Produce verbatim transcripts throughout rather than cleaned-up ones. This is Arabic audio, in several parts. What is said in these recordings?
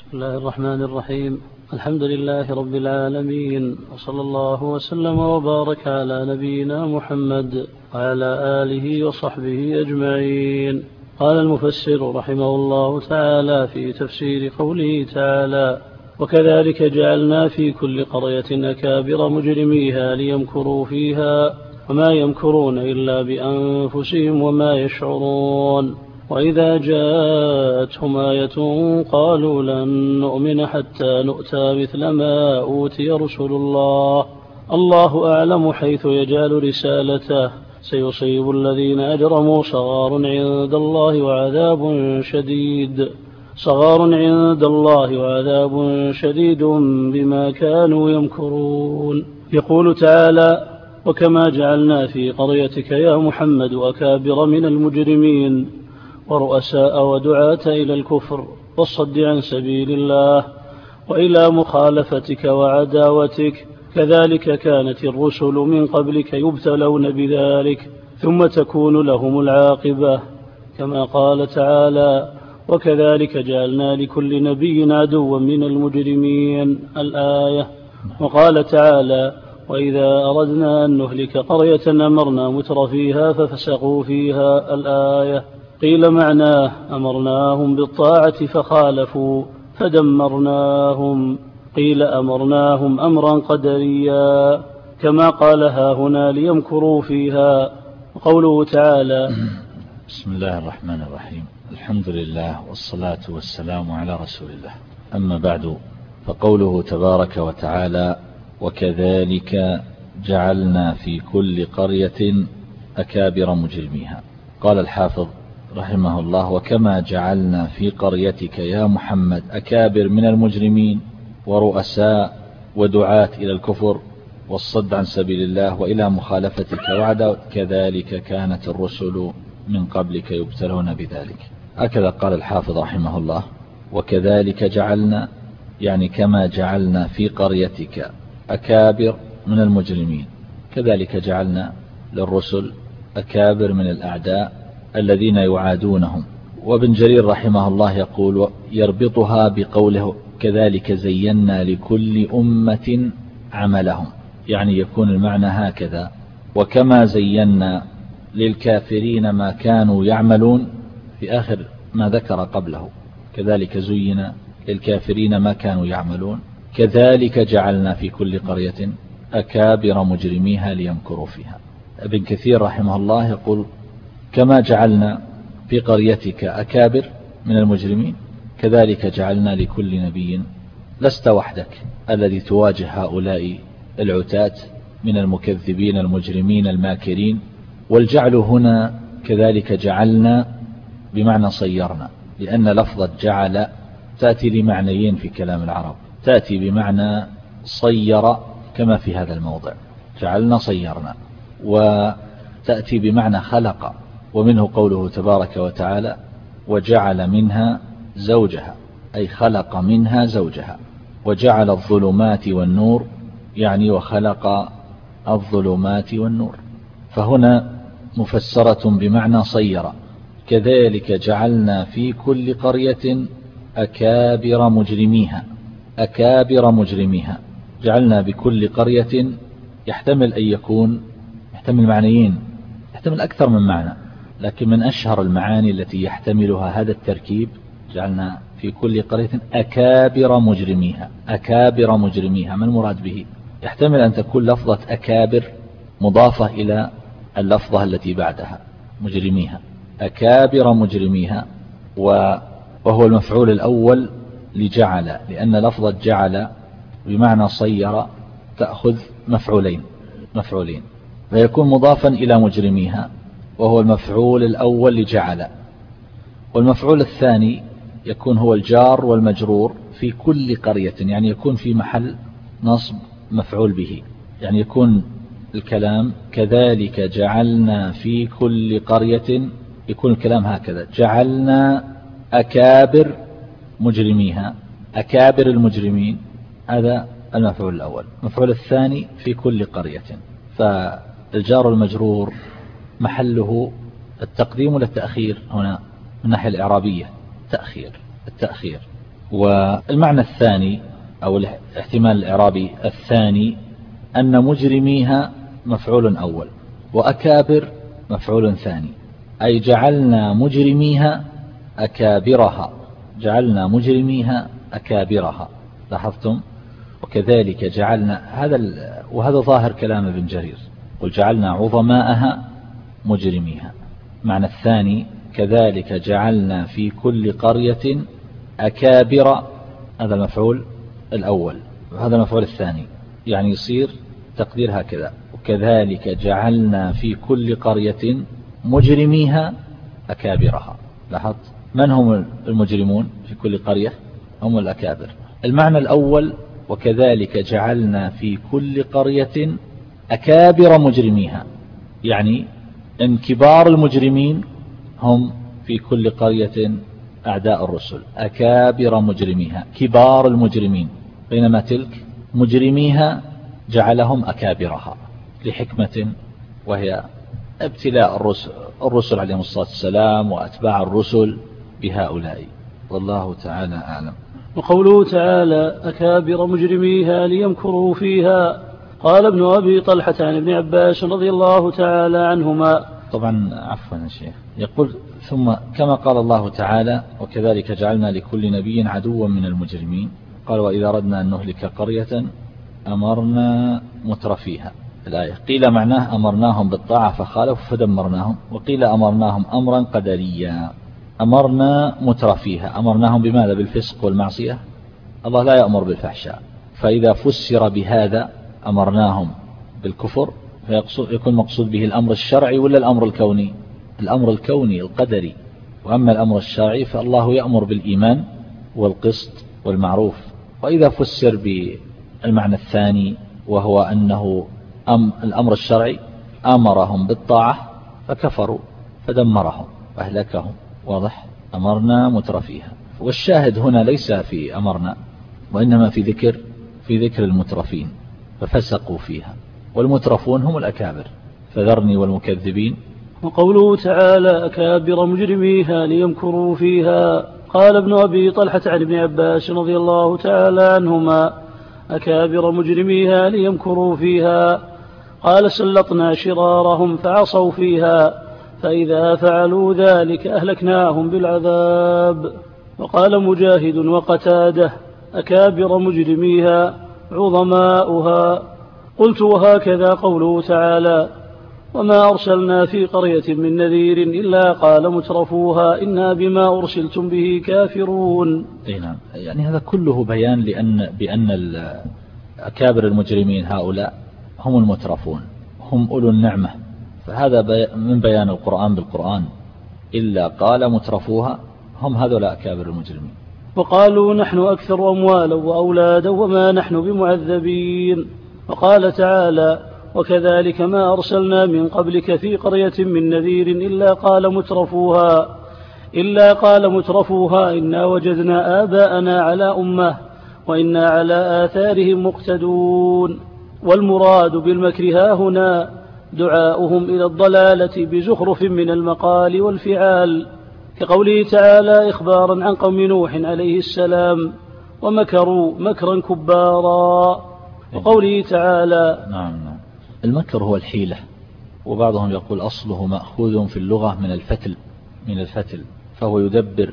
بسم الله الرحمن الرحيم. الحمد لله رب العالمين، وصلى الله وسلم وبارك على نبينا محمد وعلى آله وصحبه أجمعين. قال المفسر رحمه الله تعالى في تفسير قوله تعالى: وكذلك جعلنا في كل قرية أكابر مجرميها ليمكروا فيها وما يمكرون إلا بأنفسهم وما يشعرون. وإذا جاءتهم آية قالوا لن نؤمن حتى نؤتى مثل ما أوتي رسل الله الله أعلم حيث يجعل رسالته سيصيب الذين أجرموا صغار عند الله وعذاب شديد صغار عند الله وعذاب شديد بما كانوا يمكرون. يقول تعالى: وكما جعلنا في قريتك يا محمد أكابر من المجرمين ورؤساء ودعاة إلى الكفر والصد عن سبيل الله وإلى مخالفتك وعداوتك، كذلك كانت الرسل من قبلك يبتلون بذلك ثم تكون لهم العاقبة، كما قال تعالى: وكذلك جعلنا لكل نبي عدوا من المجرمين الآية. وقال تعالى: وإذا أردنا أن نهلك قرية أمرنا متر فيها ففسقوا فيها الآية. قيل معناه: أمرناهم بالطاعة فخالفوا فدمرناهم. قيل أمرناهم أمرا قدريا، كما قالها هنا ليمكروا فيها. وقوله تعالى: بسم الله الرحمن الرحيم. الحمد لله والصلاة والسلام على رسول الله. أما بعد، فقوله تبارك وتعالى: وكذلك جعلنا في كل قرية أكابر مجرميها. قال الحافظ رحمه الله: وكما جعلنا في قريتك يا محمد أكابر من المجرمين ورؤساء ودعاة إلى الكفر والصد عن سبيل الله وإلى مخالفتك وعداوتك، كذلك كانت الرسل من قبلك يبتلون بذلك. هكذا قال الحافظ رحمه الله: وكذلك جعلنا، يعني كما جعلنا في قريتك أكابر من المجرمين، كذلك جعلنا للرسل أكابر من الأعداء الذين يعادونهم. وابن جرير رحمه الله يقول: يربطها بقوله: كذلك زينا لكل أمة عملهم، يعني يكون المعنى هكذا: وكما زينا للكافرين ما كانوا يعملون، في آخر ما ذكر قبله كذلك زين للكافرين ما كانوا يعملون، كذلك جعلنا في كل قرية أكابر مجرميها ليمكروا فيها. ابن كثير رحمه الله يقول: كما جعلنا في قريتك أكابر من المجرمين كذلك جعلنا لكل نبي. لست وحدك الذي تواجه هؤلاء العتاة من المكذبين المجرمين الماكرين. والجعل هنا كذلك جعلنا بمعنى صيرنا، لأن لفظة جعل تأتي لمعنيين في كلام العرب، تأتي بمعنى صير كما في هذا الموضع جعلنا صيرنا، وتأتي بمعنى خلق، ومنه قوله تبارك وتعالى: وجعل منها زوجها، أي خلق منها زوجها. وجعل الظلمات والنور، يعني وخلق الظلمات والنور. فهنا مفسرة بمعنى صير. كذلك جعلنا في كل قرية أكابر مجرميها، أكابر مجرميها. جعلنا بكل قرية يحتمل أن يكون، يحتمل معنيين، يحتمل أكثر من معنى، لكن من أشهر المعاني التي يحتملها هذا التركيب: جعلنا في كل قرية أكابر مجرميها. أكابر مجرميها، ما المراد به؟ يحتمل أن تكون لفظة أكابر مضافة إلى اللفظة التي بعدها مجرميها، أكابر مجرميها، وهو المفعول الأول لجعل، لأن لفظة جعل بمعنى صير تأخذ مفعولين مفعولين فيكون مضافا إلى مجرميها، وهو المفعول الأول لجعل. والمفعول الثاني يكون هو الجار والمجرور في كل قرية، يعني يكون في محل نصب مفعول به، يعني يكون الكلام كذلك جعلنا في كل قرية، يكون الكلام هكذا: جعلنا أكابر مجرميها، أكابر المجرمين، هذا المفعول الأول. المفعول الثاني في كل قرية، فالجار والمجرور محله التقديم ولا التأخير؟ هنا من الناحية الإعرابية تأخير، التأخير. والمعنى الثاني أو الاحتمال الإعرابي الثاني أن مجرميها مفعول أول وأكابر مفعول ثاني، أي جعلنا مجرميها أكابرها، جعلنا مجرميها أكابرها. لاحظتم؟ وكذلك جعلنا هذا، وهذا ظاهر كلام ابن جرير، قل جعلنا عظماءها مجرميها. معنى الثاني كذلك جعلنا في كل قرية أكابر، هذا المفعول الأول وهذا المفعول الثاني، يعني يصير تقدير هكذا: وكذلك جعلنا في كل قرية مجرميها أكابرها. لاحظت؟ من هم المجرمون في كل قرية؟ هم الأكابر. المعنى الأول وكذلك جعلنا في كل قرية أكابر مجرميها، يعني إن كبار المجرمين هم في كل قرية أعداء الرسل، أكابر مجرميها كبار المجرمين، بينما تلك مجرميها جعلهم أكابرها لحكمة، وهي ابتلاء الرسل, الرسل عليهم الصلاة والسلام وأتباع الرسل بهؤلاء، والله تعالى أعلم. وقوله تعالى أكابر مجرميها ليمكروا فيها، قال ابن أبي طلحة عن ابن عباس رضي الله تعالى عنهما. طبعا عفوا يا شيخ، يقول ثم كما قال الله تعالى وكذلك جعلنا لكل نبي عدوا من المجرمين، قال وإذا أردنا أن نهلك قرية أمرنا مترفيها. الآية قيل معناه أمرناهم بالطاعة فخالفوا فدمرناهم، وقيل أمرناهم أمرا قدريا. أمرنا مترفيها، أمرناهم بماذا؟ بالفسق والمعصية. الله لا يأمر بالفحشاء، فإذا فسر بهذا أمرناهم بالكفر فيكون مقصود به الأمر الشرعي ولا الأمر الكوني؟ الأمر الكوني القدري. وأما الأمر الشرعي فالله يأمر بالإيمان والقسط والمعروف. وإذا فسر بالمعنى الثاني وهو أنه أم الأمر الشرعي أمرهم بالطاعة فكفروا فدمرهم وأهلكهم. واضح؟ أمرنا مترفيها. والشاهد هنا ليس في أمرنا وإنما في ذكر في ذكر المترفين ففسقوا فيها، والمترفون هم الأكابر، فذرني والمكذبين. وقوله تعالى أكابر مجرميها ليمكروا فيها، قال ابن أبي طلحة عن ابن عباس رضي الله تعالى عنهما أكابر مجرميها ليمكروا فيها، قال سلطنا شرارهم فعصوا فيها، فإذا فعلوا ذلك أهلكناهم بالعذاب. وقال مجاهد وقتاده أكابر مجرميها عظماؤها. قلت وهكذا قوله تعالى وما أرسلنا في قرية من نذير إلا قال مترفوها إنا بما أرسلتم به كافرون. نعم، يعني هذا كله بيان لأن بأن أكابر المجرمين هؤلاء هم المترفون، هم أولو النعمة، فهذا بي من بيان القرآن بالقرآن. إلا قال مترفوها هم هذولا أكابر المجرمين. وقالوا نحن أكثر أموالا وأولادا وما نحن بمعذبين. وقال تعالى وكذلك ما أرسلنا من قبلك في قرية من نذير إلا قال مترفوها إلا قال مترفوها إنا وجدنا آباءنا على أمة وإنا على آثارهم مقتدون. والمراد بالمكر ها هنا دعاؤهم إلى الضلالة بزخرف من المقال والفعال، كقوله تعالى إخبارا عن قوم نوح عليه السلام ومكروا مكرا كبارا. وقوله تعالى نعم نعم المكر هو الحيلة، وبعضهم يقول أصله مأخوذ في اللغة من الفتل من الفتل فهو يدبر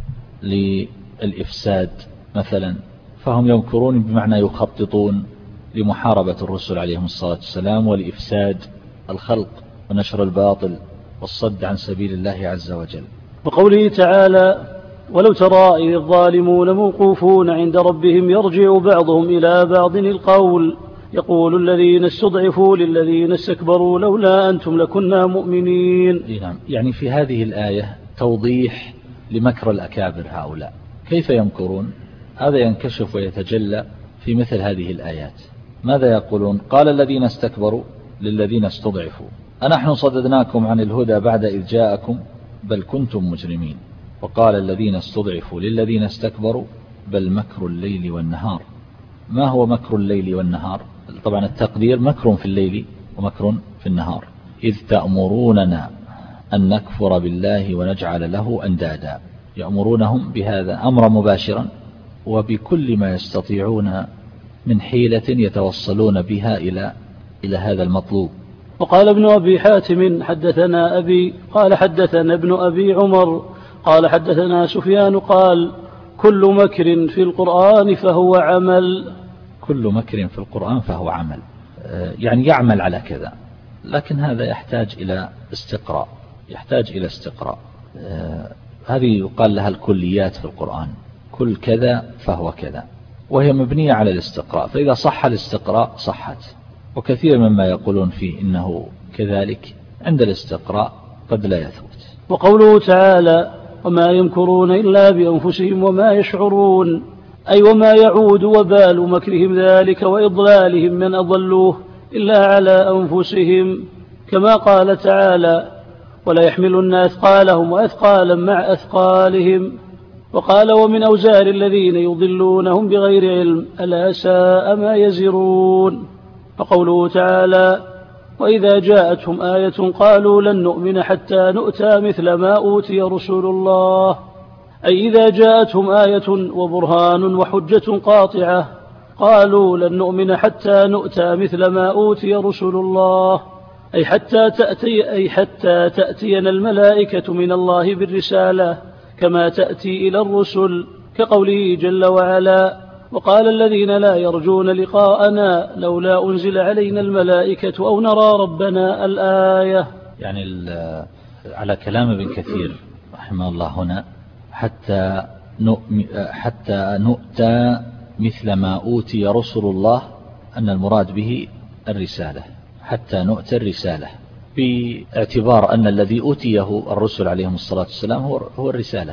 للإفساد مثلا، فهم يمكرون بمعنى يخططون لمحاربة الرسل عليهم الصلاة والسلام ولإفساد الخلق ونشر الباطل والصد عن سبيل الله عز وجل. وقوله تعالى ولو ترى إذ الظالمون موقوفون عند ربهم يرجع بعضهم إلى بعض القول يقول الذين استضعفوا للذين استكبروا لولا أنتم لكنا مؤمنين. نعم، يعني في هذه الآية توضيح لمكر الأكابر هؤلاء كيف يمكرون. هذا ينكشف ويتجلى في مثل هذه الآيات. ماذا يقولون؟ قال الذين استكبروا للذين استضعفوا أنحن صددناكم عن الهدى بعد إذ جاءكم بل كنتم مجرمين. وقال الذين استضعفوا للذين استكبروا بل مكر الليل والنهار. ما هو مكر الليل والنهار؟ طبعا التقدير مكر في الليل ومكر في النهار. إذ تأمروننا أن نكفر بالله ونجعل له أندادا، يأمرونهم بهذا أمر مباشرا وبكل ما يستطيعون من حيلة يتوصلون بها إلى إلى هذا المطلوب. وقال ابن أبي حاتم حدثنا أبي قال حدثنا ابن أبي عمر قال حدثنا سفيان قال كل مكر في القرآن فهو عمل. كل مكر في القرآن فهو عمل، يعني يعمل على كذا، لكن هذا يحتاج إلى استقراء يحتاج إلى استقراء هذه يقال لها الكليات في القرآن، كل كذا فهو كذا، وهي مبنية على الاستقراء، فإذا صح الاستقراء صحت. وكثير مما يقولون فيه إنه كذلك عند الاستقراء قد لا يثبت. وقوله تعالى وما يمكرون إلا بأنفسهم وما يشعرون، أي وما يعود وبال مكرهم ذلك وإضلالهم من أضلوه إلا على أنفسهم، كما قال تعالى ولا يحملن أثقالهم وأثقالا مع أثقالهم. وقال ومن أوزار الذين يضلونهم بغير علم ألا ساء ما يزرون. وقوله تعالى وإذا جاءتهم آية قالوا لن نؤمن حتى نؤتى مثل ما أوتي رسل الله، أي إذا جاءتهم آية وبرهان وحجة قاطعة قالوا لن نؤمن حتى نؤتى مثل ما أوتي رسل الله، أي حتى تأتي أي حتى تأتينا الملائكة من الله بالرسالة كما تأتي إلى الرسل، كقوله جل وعلا وقال الذين لا يرجون لقاءنا لولا أنزل علينا الملائكة أو نرى ربنا الآية. يعني على كلام ابن كثير رحمه الله هنا حتى حتى نؤتى مثل ما أوتي رسل الله، أن المراد به الرسالة، حتى نؤتى الرسالة، باعتبار أن الذي أوتيه الرسل عليهم الصلاة والسلام هو هو الرسالة،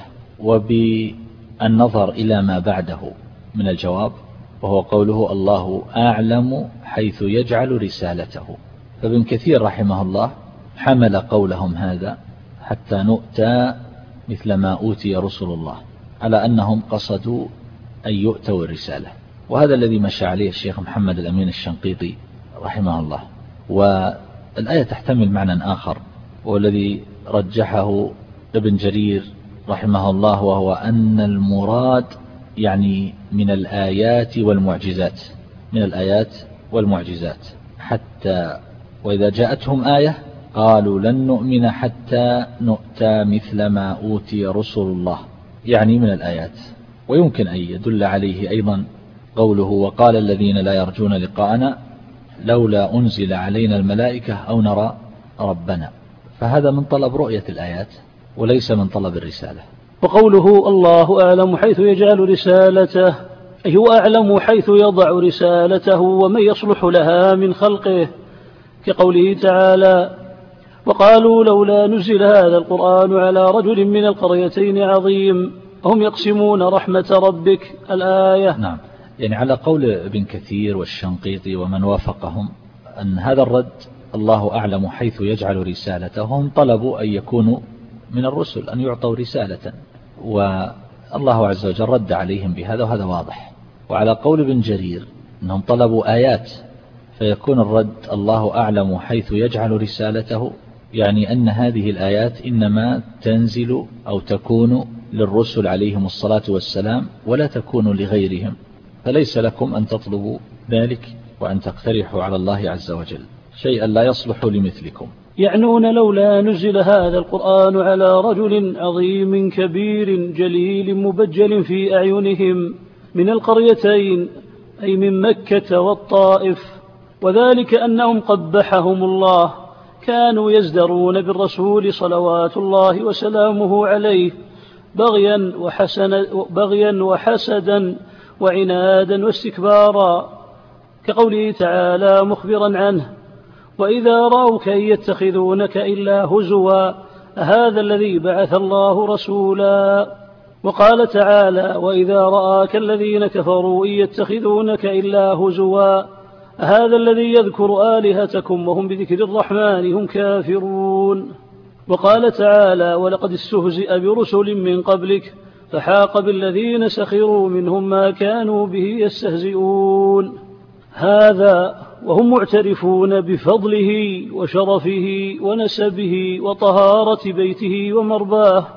وبالنظر إلى ما بعده من الجواب وهو قوله الله أعلم حيث يجعل رسالته. فابن كثير رحمه الله حمل قولهم هذا حتى نؤتى مثل ما أوتي رسل الله على أنهم قصدوا أن يؤتوا الرسالة، وهذا الذي مشى عليه الشيخ محمد الأمين الشنقيطي رحمه الله. والآية تحتمل معنى آخر والذي رجحه ابن جرير رحمه الله، وهو أن المراد يعني من الآيات والمعجزات من الآيات والمعجزات حتى وإذا جاءتهم آية قالوا لن نؤمن حتى نؤتى مثل ما أوتي رسل الله، يعني من الآيات. ويمكن أن يدل عليه أيضا قوله وقال الذين لا يرجون لقاءنا لولا أنزل علينا الملائكة أو نرى ربنا، فهذا من طلب رؤية الآيات وليس من طلب الرسالة. وقوله الله أعلم حيث يجعل رسالته، أي هو أعلم حيث يضع رسالته ومن يصلح لها من خلقه، كقوله تعالى وقالوا لولا نزل هذا القرآن على رجل من القريتين عظيم هم يقسمون رحمة ربك الآية. نعم، يعني على قول ابن كثير والشنقيطي ومن وافقهم أن هذا الرد الله أعلم حيث يجعل رسالته، هم طلبوا أن يكونوا من الرسل أن يعطوا رسالة، والله عز وجل رد عليهم بهذا، وهذا واضح. وعلى قول ابن جرير أنهم طلبوا آيات، فيكون الرد الله أعلم حيث يجعل رسالته، يعني أن هذه الآيات إنما تنزل أو تكون للرسل عليهم الصلاة والسلام ولا تكون لغيرهم، فليس لكم أن تطلبوا ذلك وأن تقترحوا على الله عز وجل شيئا لا يصلح لمثلكم. يعنون لولا نزل هذا القرآن على رجل عظيم كبير جليل مبجل في أعينهم من القريتين، أي من مكة والطائف، وذلك أنهم قبحهم الله كانوا يزدرون بالرسول صلوات الله وسلامه عليه بغيا وحسن بغيا وحسدا وعنادا واستكبارا، كقوله تعالى مخبرا عنه وإذا رأوك إن يتخذونك إلا هزوا هذا الذي بعث الله رسولا. وقال تعالى وإذا رآك الذين كفروا إن يتخذونك إلا هزوا هذا الذي يذكر آلهتكم وهم بذكر الرحمن هم كافرون. وقال تعالى ولقد استهزئ برسل من قبلك فحاق بالذين سخروا منهم ما كانوا به يستهزئون. هذا وهم معترفون بفضله وشرفه ونسبه وطهارة بيته ومرباه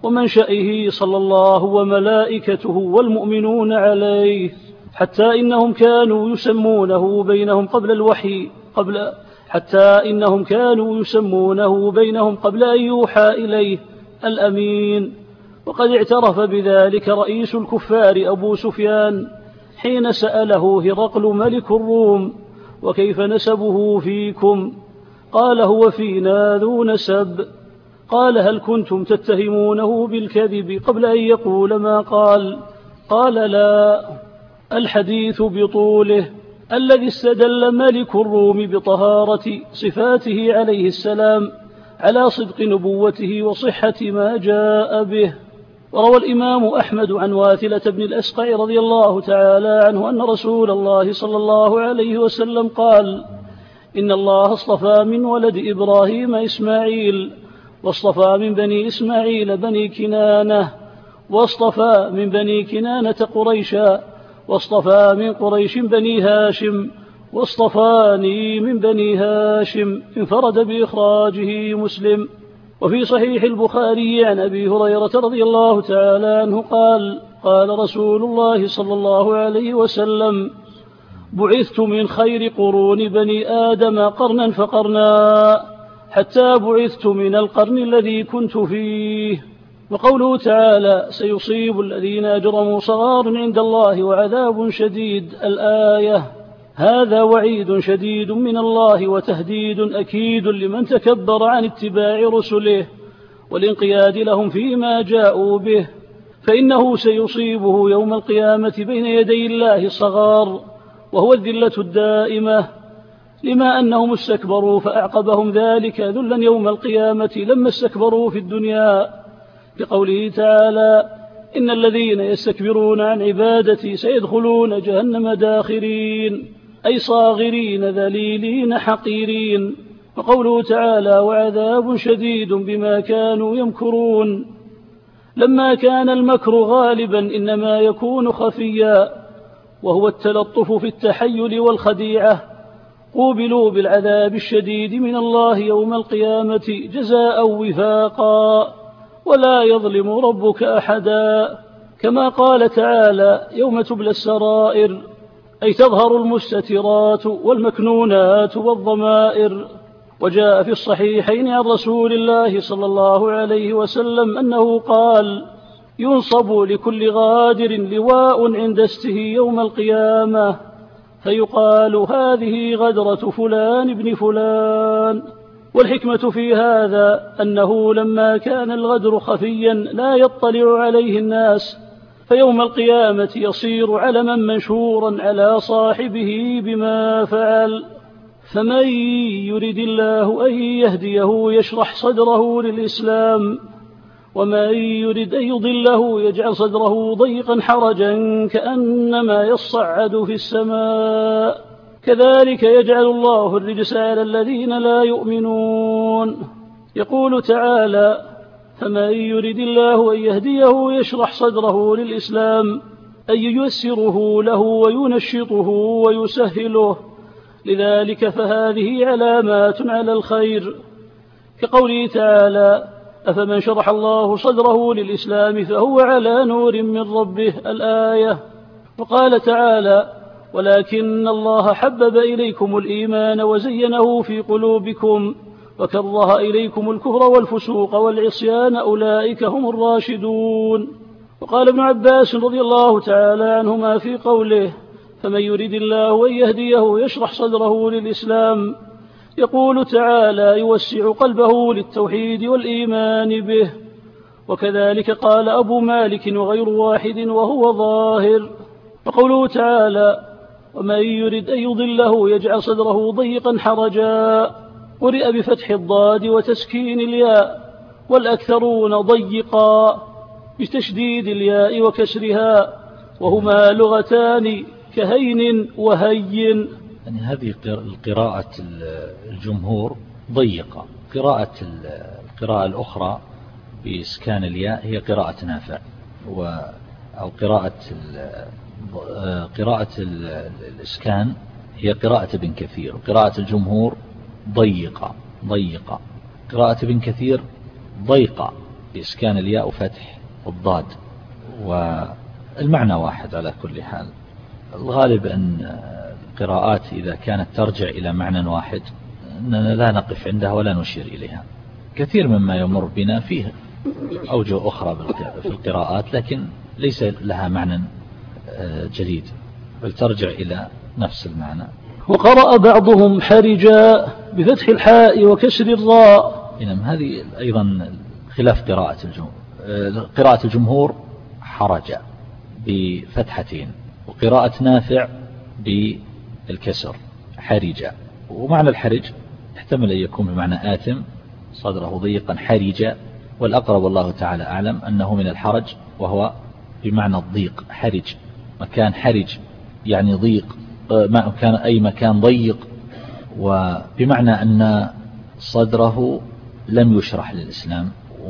ومنشئه صلى الله وملائكته والمؤمنون عليه، حتى إنهم كانوا يسمونه بينهم قبل الوحي قبل حتى إنهم كانوا يسمونه بينهم قبل أن يوحى إليه الأمين. وقد اعترف بذلك رئيس الكفار أبو سفيان حين سأله هرقل ملك الروم: وكيف نسبه فيكم؟ قال: هو فينا ذو نسب. قال: هل كنتم تتهمونه بالكذب قبل أن يقول ما قال؟ قال: لا. الحديث بطوله. الذي استدل ملك الروم بطهارة صفاته عليه السلام على صدق نبوته وصحة ما جاء به. وروى الإمام أحمد عن واثلة بن الأسقع رضي الله تعالى عنه أن رسول الله صلى الله عليه وسلم قال: إن الله اصطفى من ولد إبراهيم إسماعيل، واصطفى من بني إسماعيل بني كنانة، واصطفى من بني كنانة قريشا، واصطفى من قريش بني هاشم، واصطفاني من بني هاشم. انفرد بإخراجه مسلم. وفي صحيح البخاري عن أبي هريرة رضي الله تعالى عنه قال: قال رسول الله صلى الله عليه وسلم: بعثت من خير قرون بني آدم قرنا فقرنا، حتى بعثت من القرن الذي كنت فيه. وقوله تعالى: سيصيب الذين أجرموا صغار عند الله وعذاب شديد، الآية، هذا وعيد شديد من الله وتهديد أكيد لمن تكبر عن اتباع رسله والانقياد لهم فيما جاءوا به، فإنه سيصيبه يوم القيامة بين يدي الله الصغار، وهو الذلة الدائمة، لما أنهم استكبروا فأعقبهم ذلك ذلا يوم القيامة لما استكبروا في الدنيا، بقوله تعالى: إن الذين يستكبرون عن عبادتي سيدخلون جهنم داخرين، أي صاغرين ذليلين حقيرين. وقوله تعالى: وعذاب شديد بما كانوا يمكرون، لما كان المكر غالبا إنما يكون خفيا، وهو التلطف في التحيل والخديعة. قوبلوا بالعذاب الشديد من الله يوم القيامة جزاء وفاقا، ولا يظلم ربك أحدا، كما قال تعالى: يوم تبلى السرائر، أي تظهر المستترات والمكنونات والضمائر. وجاء في الصحيحين عن رسول الله صلى الله عليه وسلم أنه قال: ينصب لكل غادر لواء عند استه يوم القيامة، فيقال: هذه غدرة فلان بن فلان. والحكمة في هذا أنه لما كان الغدر خفيا لا يطلع عليه الناس، فيوم القيامة يصير علما منشورا على صاحبه بما فعل. فمن يرد الله أن يهديه يشرح صدره للإسلام، ومن يرد أن يضله يجعل صدره ضيقا حرجا كأنما يصعد في السماء، كذلك يجعل الله الرجس على الذين لا يؤمنون. يقول تعالى: فمن يرد الله أن يهديه يشرح صدره للإسلام، أي ييسره له وينشطه ويسهله، لذلك فهذه علامات على الخير، كقوله تعالى: أفمن شرح الله صدره للإسلام فهو على نور من ربه، الآية. وقال تعالى: ولكن الله حبب إليكم الإيمان وزينه في قلوبكم وكره إليكم الكفر والفسوق والعصيان، أولئك هم الراشدون. وقال ابن عباس رضي الله تعالى عنهما في قوله: فمن يريد الله أن يهديه يشرح صدره للإسلام، يقول تعالى: يوسع قلبه للتوحيد والإيمان به. وكذلك قال أبو مالك وغير واحد وهو ظاهر. وقوله تعالى: ومن يرد أن يضله يجعل صدره ضيقا حرجا، قرئ بفتح الضاد وتسكين الياء، والأكثرون ضيقا بتشديد الياء وكسرها، وهما لغتان كهين وهين. يعني هذه القراءة الجمهور ضيقة. قراءة القراءة الأخرى بإسكان الياء هي قراءة نافع، أو قراءة قراءة الإسكان هي قراءة ابن كثير. قراءة الجمهور ضيقة ضيقة قراءة ابن كثير ضيقة بإسكان الياء وفتح الضاد، والمعنى واحد على كل حال. الغالب أن القراءات إذا كانت ترجع إلى معنى واحد أننا لا نقف عندها ولا نشير إليها. كثير مما يمر بنا فيه أوجه أخرى في القراءات لكن ليس لها معنى جديد، بل ترجع إلى نفس المعنى. وقرأ بعضهم حرجا بفتح الحاء وكسر الراء. إنما هذه أيضا خلاف قراءة الجمهور. قراءة الجمهور حرج بفتحتين، وقراءة نافع بالكسر حرج. ومعنى الحرج يحتمل أن يكون بمعنى آثم صدره ضيقا حرج، والأقرب والله تعالى أعلم أنه من الحرج وهو بمعنى الضيق. حرج مكان حرج يعني ضيق، مكان أي مكان ضيق، وبمعنى أن صدره لم يشرح للإسلام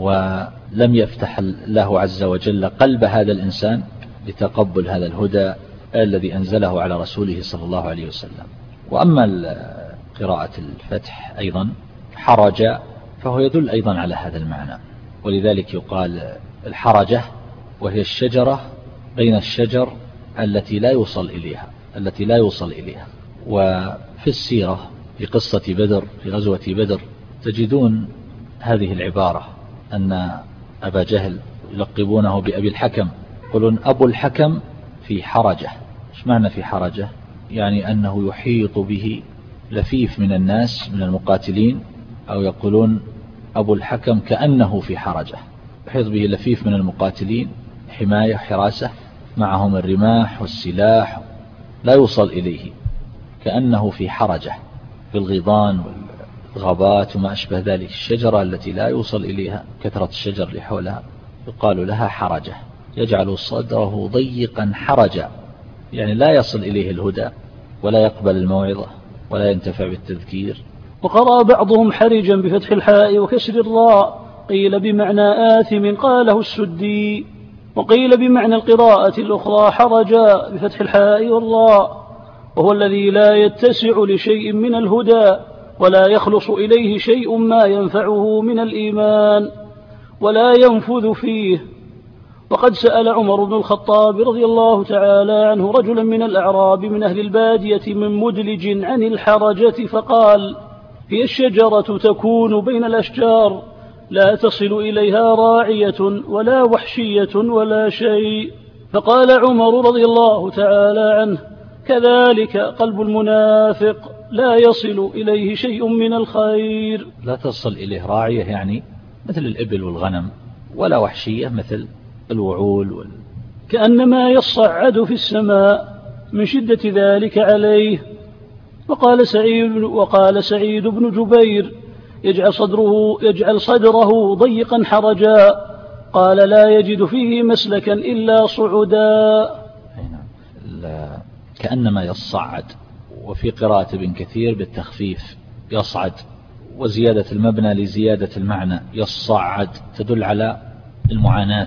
ولم يفتح الله عز وجل قلب هذا الإنسان لتقبل هذا الهدى الذي أنزله على رسوله صلى الله عليه وسلم. وأما قراءة الفتح أيضا حرج فهو يدل أيضا على هذا المعنى، ولذلك يقال الحرجة وهي الشجرة بين الشجر التي لا يوصل إليها التي لا يوصل إليها. وفي السيرة في قصة بدر في غزوة بدر تجدون هذه العبارة أن أبا جهل يلقبونه بأبي الحكم، يقولون أبو الحكم في حرجة. إيش معنى في حرجة؟ يعني أنه يحيط به لفيف من الناس من المقاتلين، أو يقولون أبو الحكم كأنه في حرجة، يحيط به لفيف من المقاتلين حماية حراسة معهم الرماح والسلاح لا يوصل إليه، كأنه في حرجة في الغيضان والغابات وما أشبه ذلك. الشجرة التي لا يوصل إليها كثرة الشجر اللي حولها يقال لها حرجة، يجعل صدره ضيقا حرجا، يعني لا يصل إليه الهدى ولا يقبل الموعظة ولا ينتفع بالتذكير. وقرأ بعضهم حرجا بفتح الحاء وكسر الراء، قيل بمعنى آثم قاله السدي، وقيل بمعنى القراءة الأخرى حرجا بفتح الحاء والراء، وهو الذي لا يتسع لشيء من الهدى ولا يخلص إليه شيء ما ينفعه من الإيمان ولا ينفذ فيه. وقد سأل عمر بن الخطاب رضي الله تعالى عنه رجلا من الأعراب من أهل البادية من مدلج عن الحرجة فقال: هي الشجرة تكون بين الأشجار لا تصل إليها راعية ولا وحشية ولا شيء. فقال عمر رضي الله تعالى عنه: كذلك قلب المنافق لا يصل إليه شيء من الخير. لا تصل إليه راعية يعني مثل الإبل والغنم، ولا وحشية مثل الوعول وال... كأنما يصعد في السماء من شدة ذلك عليه. وقال سعيد, وقال سعيد بن جبير: يجعل صدره, يجعل صدره ضيقا حرجا، قال لا يجد فيه مسلكا إلا صعدا. كأنما يصعد. وفي قراءة ابن كثير بالتخفيف يصعد، وزيادة المبنى لزيادة المعنى يصعد تدل على المعاناة.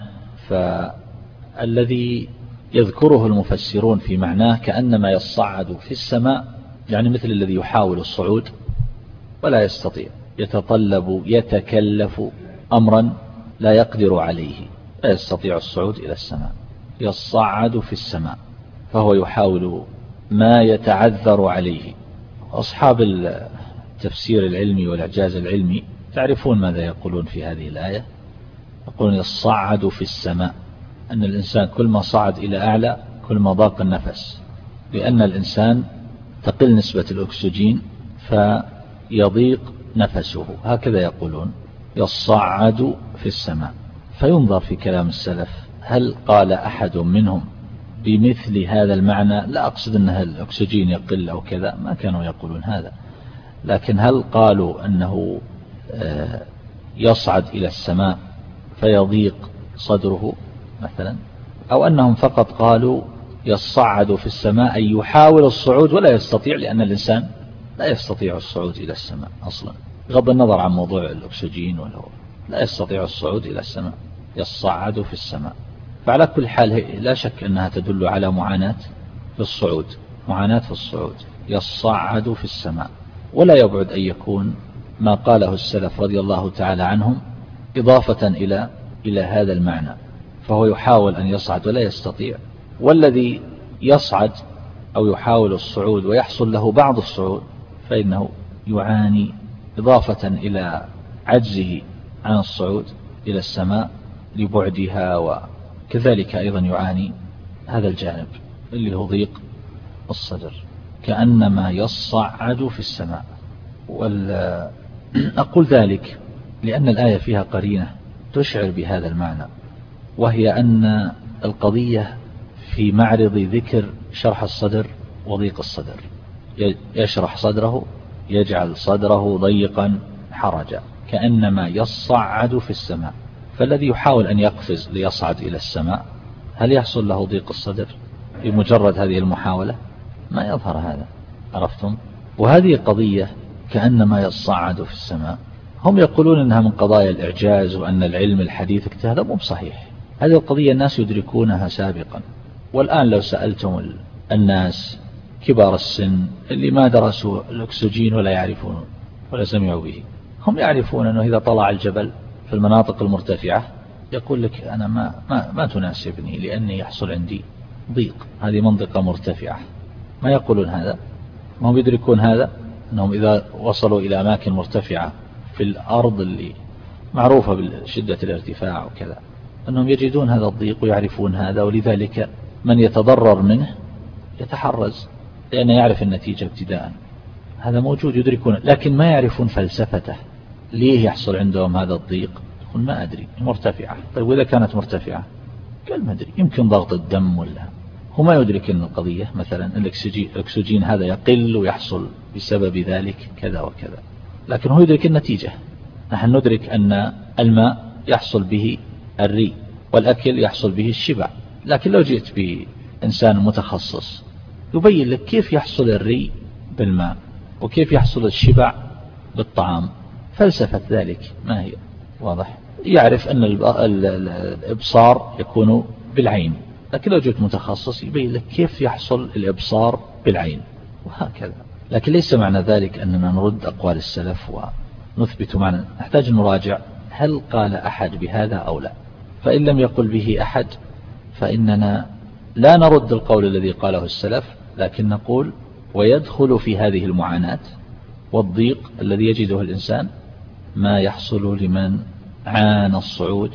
فالذي يذكره المفسرون في معناه كأنما يصعد في السماء، يعني مثل الذي يحاول الصعود ولا يستطيع، يتطلب يتكلف أمرا لا يقدر عليه، لا يستطيع الصعود إلى السماء. يصعد في السماء فهو يحاول ما يتعذر عليه. أصحاب التفسير العلمي والإعجاز العلمي تعرفون ماذا يقولون في هذه الآية؟ يقولون يصعد في السماء، أن الإنسان كل ما صعد إلى أعلى كل ما ضاق النفس، لأن الإنسان تقل نسبة الأكسجين فيضيق نفسه، هكذا يقولون يصعد في السماء. فينظر في كلام السلف هل قال أحد منهم بمثل هذا المعنى؟ لا أقصد أن الأكسجين يقل أو كذا، ما كانوا يقولون هذا، لكن هل قالوا أنه يصعد إلى السماء فيضيق صدره مثلا، أو أنهم فقط قالوا يصعد في السماء أي يحاول الصعود ولا يستطيع، لأن الإنسان لا يستطيع الصعود إلى السماء أصلا، بغض النظر عن موضوع الأكسجين والهواء، لا يستطيع الصعود إلى السماء، يصعد في السماء. فعلى كل حال لا شك أنها تدل على معاناة في الصعود، معاناة في الصعود، يصعد في السماء. ولا يبعد أن يكون ما قاله السلف رضي الله تعالى عنهم إضافة إلى إلى هذا المعنى فهو يحاول أن يصعد ولا يستطيع، والذي يصعد أو يحاول الصعود ويحصل له بعض الصعود فإنه يعاني إضافة إلى عجزه عن الصعود إلى السماء لبعدها، وكذلك أيضا يعاني هذا الجانب اللي هو ضيق الصدر كأنما يصعد في السماء. أقول ذلك لأن الآية فيها قرينة تشعر بهذا المعنى، وهي أن القضية في معرض ذكر شرح الصدر وضيق الصدر، يشرح صدره يجعل صدره ضيقا حرجا كأنما يصعد في السماء، فالذي يحاول أن يقفز ليصعد إلى السماء هل يحصل له ضيق الصدر بمجرد هذه المحاولة؟ ما يظهر هذا، عرفتم؟ وهذه قضية كأنما يصعد في السماء، هم يقولون أنها من قضايا الإعجاز وأن العلم الحديث هذا مو صحيح. هذه القضية الناس يدركونها سابقا، والآن لو سألتم الناس كبار السن اللي ما درسوا الأكسجين ولا يعرفون ولا سمعوا به، هم يعرفون أنه إذا طلع الجبل في المناطق المرتفعة يقول لك أنا ما, ما, ما تناسبني لأني يحصل عندي ضيق، هذه منطقة مرتفعة. ما يقولون هذا؟ ما هم يدركون هذا، أنهم إذا وصلوا إلى أماكن مرتفعة في الأرض اللي معروفة بشدة الارتفاع وكذا أنهم يجدون هذا الضيق ويعرفون هذا، ولذلك من يتضرر منه يتحرز لأنه يعرف النتيجة ابتداء. هذا موجود يدركون، لكن ما يعرفون فلسفته ليه يحصل عندهم هذا الضيق. يقول ما أدري مرتفعة. طيب وإذا كانت مرتفعة؟ قال ما أدري، يمكن ضغط الدم ولا. هو ما يدرك أن القضية مثلا الأكسجين هذا يقل ويحصل بسبب ذلك كذا وكذا، لكن هو يدرك النتيجة. نحن ندرك أن الماء يحصل به الري والأكل يحصل به الشبع، لكن لو جئت بإنسان متخصص يبين لك كيف يحصل الري بالماء وكيف يحصل الشبع بالطعام. فلسفة ذلك ما هي؟ واضح؟ يعرف أن الإبصار يكون بالعين، لكن لو جئت متخصص يبين لك كيف يحصل الإبصار بالعين، وهكذا. لكن ليس معنى ذلك أننا نرد أقوال السلف ونثبت معنى. نحتاج نراجع هل قال أحد بهذا أو لا، فإن لم يقل به أحد فإننا لا نرد القول الذي قاله السلف، لكن نقول ويدخل في هذه المعاناة والضيق الذي يجده الإنسان ما يحصل لمن عانى الصعود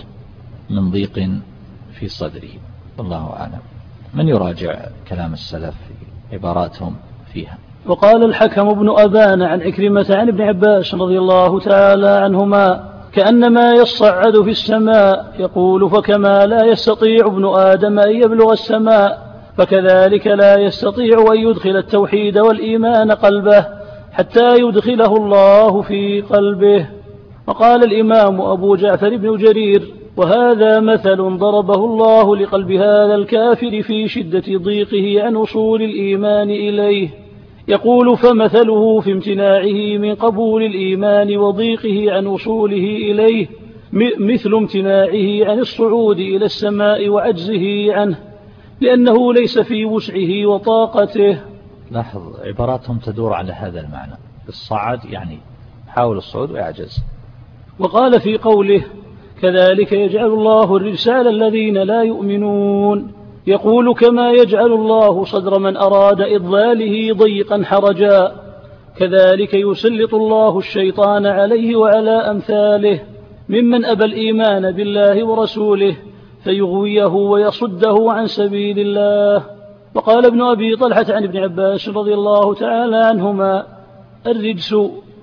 من ضيق في صدره. والله أعلم. من يراجع كلام السلف في عباراتهم فيها؟ وقال الحكم بن أبان عن عكرمة عن ابن عباس رضي الله تعالى عنهما كأنما يصعد في السماء، يقول فكما لا يستطيع ابن آدم أن يبلغ السماء فكذلك لا يستطيع أن يدخل التوحيد والإيمان قلبه حتى يدخله الله في قلبه. وقال الإمام أبو جعفر بن جرير وهذا مثل ضربه الله لقلب هذا الكافر في شدة ضيقه عن وصول الإيمان إليه، يقول فمثله في امتناعه من قبول الإيمان وضيقه عن وصوله إليه مثل امتناعه عن الصعود إلى السماء وعجزه عنه لأنه ليس في وسعه وطاقته. لاحظ عباراتهم تدور على هذا المعنى، الصعد يعني حاول الصعود ويعجز. وقال في قوله كذلك يجعل الله الرجس على الذين لا يؤمنون، يقول كما يجعل الله صدر من أراد إضلاله ضيقا حرجا كذلك يسلط الله الشيطان عليه وعلى أمثاله ممن أبى الإيمان بالله ورسوله فيغويه ويصده عن سبيل الله. وقال ابن أبي طلحة عن ابن عباس رضي الله تعالى عنهما الرجس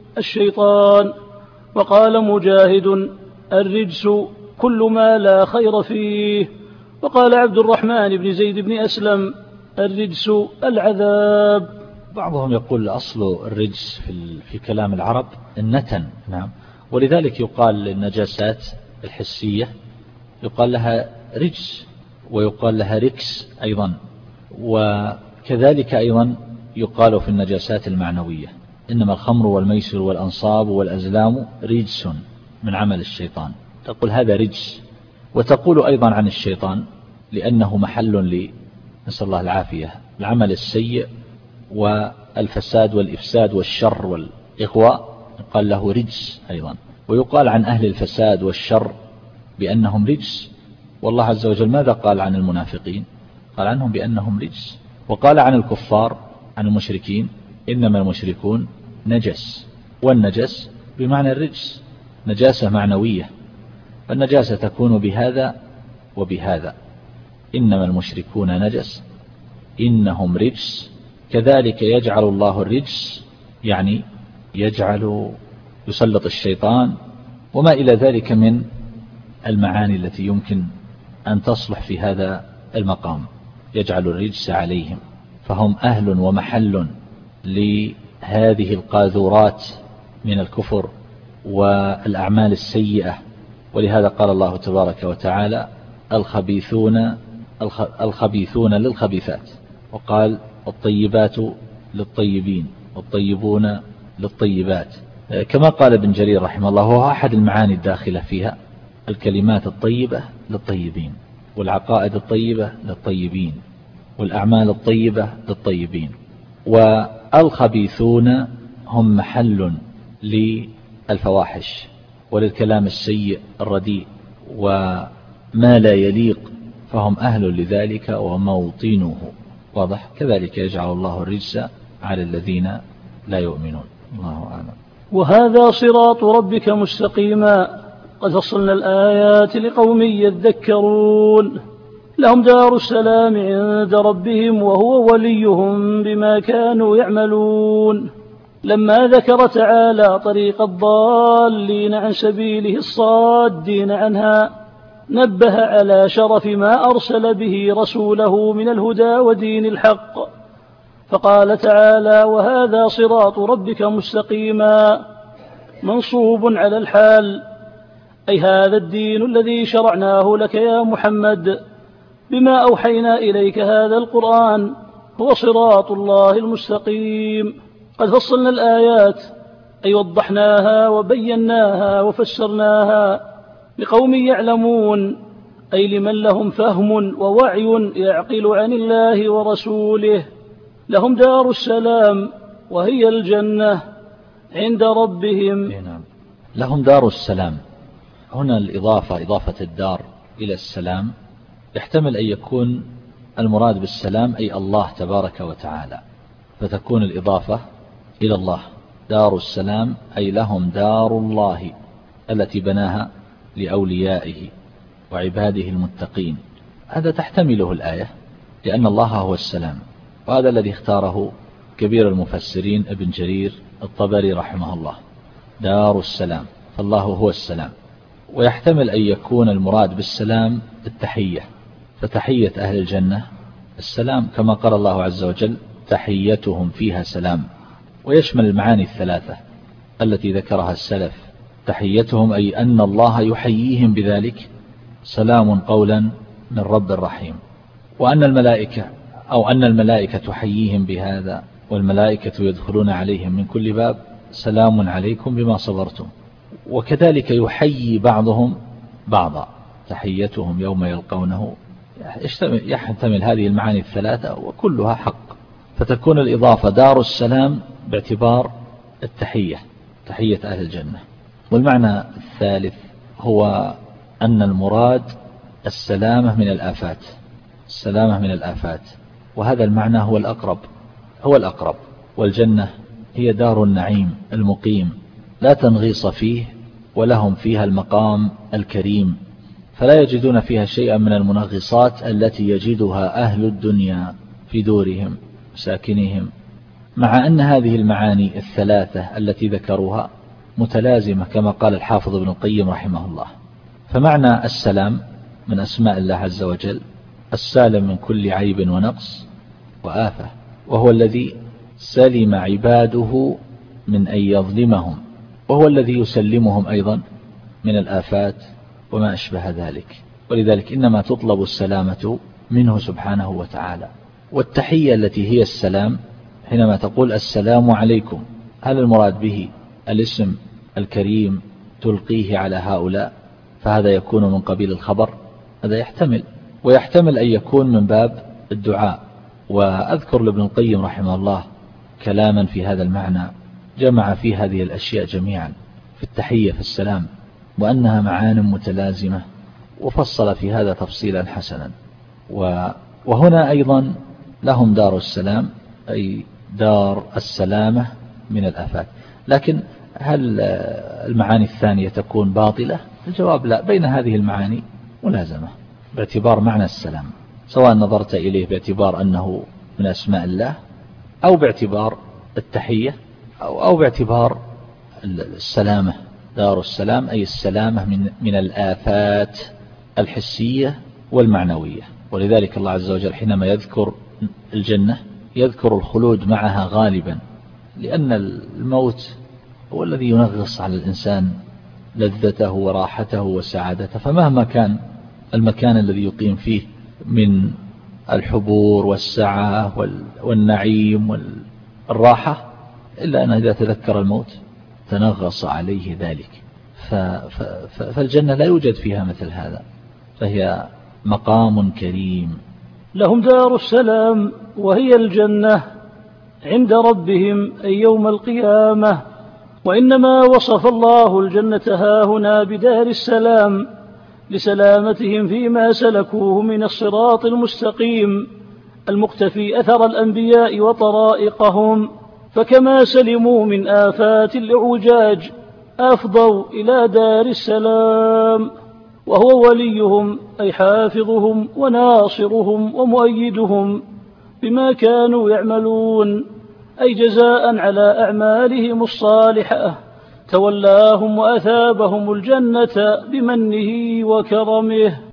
الشيطان. وقال مجاهد الرجس كل ما لا خير فيه. وقال عبد الرحمن بن زيد بن أسلم الرجس العذاب. بعضهم يقول أصل الرجس في, في كلام العرب النتن، نعم، ولذلك يقال للنجاسات الحسية يقال لها رجس ويقال لها ركس أيضا، وكذلك أيضا يقال في النجاسات المعنوية إنما الخمر والميسر والأنصاب والأزلام رجس من عمل الشيطان، تقول هذا رجس. وتقول أيضا عن الشيطان لأنه محل ل نسأل الله العافية العمل السيء والفساد والإفساد والشر والإغواء، قال له رجس أيضا. ويقال عن أهل الفساد والشر بأنهم رجس. والله عز وجل ماذا قال عن المنافقين؟ قال عنهم بأنهم رجس. وقال عن الكفار عن المشركين إنما المشركون نجس، والنجس بمعنى الرجس، نجاسة معنوية، فالنجاسة تكون بهذا وبهذا. إنما المشركون نجس إنهم رجس، كذلك يجعل الله الرجس، يعني يجعل يسلط الشيطان وما إلى ذلك من المعاني التي يمكن أن تصلح في هذا المقام. يجعل الرجس عليهم، فهم أهل ومحل لهذه القاذورات من الكفر والأعمال السيئة. ولهذا قال الله تبارك وتعالى الخبيثون الخبيثون للخبيثات، وقال الطيبات للطيبين والطيبون للطيبات، كما قال ابن جرير رحمه الله، وهو أحد المعاني الداخلة فيها الكلمات الطيبة للطيبين، والعقائد الطيبة للطيبين، والأعمال الطيبة للطيبين. والخبيثون هم محل للفواحش وللكلام السيء الرديء وما لا يليق، فهم أهل لذلك وموطنه. واضح؟ كذلك يجعل الله الرجس على الذين لا يؤمنون. الله أعلم. وهذا صراط ربك مستقيما قد فصلنا الآيات لقوم يذكرون. لهم دار السلام عند ربهم وهو وليهم بما كانوا يعملون. لما ذكر تعالى طريق الضالين عن سبيله الصادين عنها، نبه على شرف ما أرسل به رسوله من الهدى ودين الحق، فقال تعالى وهذا صراط ربك مستقيما منصوب على الحال، أي هذا الدين الذي شرعناه لك يا محمد بما أوحينا إليك هذا القرآن هو صراط الله المستقيم. قد فصلنا الآيات أي وضحناها وبيناها وفسرناها لقوم يعلمون، أي لمن لهم فهم ووعي يعقل عن الله ورسوله. لهم دار السلام وهي الجنة عند ربهم. لهم دار السلام، هنا الإضافة إضافة الدار إلى السلام يحتمل أن يكون المراد بالسلام أي الله تبارك وتعالى، فتكون الإضافة إلى الله. دار السلام أي لهم دار الله التي بناها لأوليائه وعباده المتقين. هذا تحتمله الآية لأن الله هو السلام، وهذا الذي اختاره كبير المفسرين ابن جرير الطبري رحمه الله، دار السلام، فالله هو السلام. ويحتمل أن يكون المراد بالسلام التحية، فتحية أهل الجنة السلام، كما قال الله عز وجل تحيتهم فيها سلام. ويشمل المعاني الثلاثة التي ذكرها السلف، تحيتهم أي أن الله يحييهم بذلك سلام قولا من رب رحيم، وأن الملائكة أو أن الملائكة تحييهم بهذا، والملائكة يدخلون عليهم من كل باب سلام عليكم بما صبرتم. وكذلك يحيي بعضهم بعضا، تحيتهم يوم يلقونه، يحتمل هذه المعاني الثلاثة وكلها حق، فتكون الإضافة دار السلام باعتبار التحية، تحية أهل الجنة. والمعنى الثالث هو أن المراد السلامة من الآفات، السلامة من الآفات، وهذا المعنى هو الأقرب هو الأقرب والجنة هي دار النعيم المقيم لا تنغيص فيه، ولهم فيها المقام الكريم، فلا يجدون فيها شيئا من المنغصات التي يجدها أهل الدنيا في دورهم ساكنهم. مع أن هذه المعاني الثلاثة التي ذكروها متلازمة كما قال الحافظ ابن القيم رحمه الله. فمعنى السلام من أسماء الله عز وجل السالم من كل عيب ونقص وآفة، وهو الذي سلم عباده من أن يظلمهم، وهو الذي يسلمهم أيضا من الآفات وما أشبه ذلك. ولذلك إنما تطلب السلامة منه سبحانه وتعالى. والتحية التي هي السلام حينما تقول السلام عليكم، هل المراد به الاسم الكريم تلقيه على هؤلاء فهذا يكون من قبيل الخبر؟ هذا يحتمل، ويحتمل أن يكون من باب الدعاء. وأذكر لابن القيم رحمه الله كلاما في هذا المعنى جمع في هذه الأشياء جميعا في التحية في السلام، وأنها معان متلازمة وفصل في هذا تفصيلا حسنا. وهنا أيضا لهم دار السلام، أي دار السلامة من الآفات. لكن هل المعاني الثانية تكون باطلة؟ الجواب لا، بين هذه المعاني ملازمة باعتبار معنى السلام، سواء نظرت إليه باعتبار أنه من أسماء الله، أو باعتبار التحية، أو, أو باعتبار السلامة. دار السلام أي السلامة من, من الآفات الحسية والمعنوية. ولذلك الله عز وجل حينما يذكر الجنة يذكر الخلود معها غالبا، لأن الموت هو الذي ينغص على الإنسان لذته وراحته وسعادته. فمهما كان المكان الذي يقيم فيه من الحبور والسعة والنعيم والراحة، إلا أن إذا تذكر الموت تنغص عليه ذلك. فالجنة لا يوجد فيها مثل هذا، فهي مقام كريم. لهم دار السلام وهي الجنة عند ربهم أي يوم القيامة. وإنما وصف الله الجنة هاهنا بدار السلام لسلامتهم فيما سلكوه من الصراط المستقيم المقتفي أثر الأنبياء وطرائقهم، فكما سلموا من آفات الإعوجاج أفضوا إلى دار السلام، وهو وليهم أي حافظهم وناصرهم ومؤيدهم بما كانوا يعملون، أي جزاء على أعمالهم الصالحة تولاهم وأثابهم الجنة بمنه وكرمه.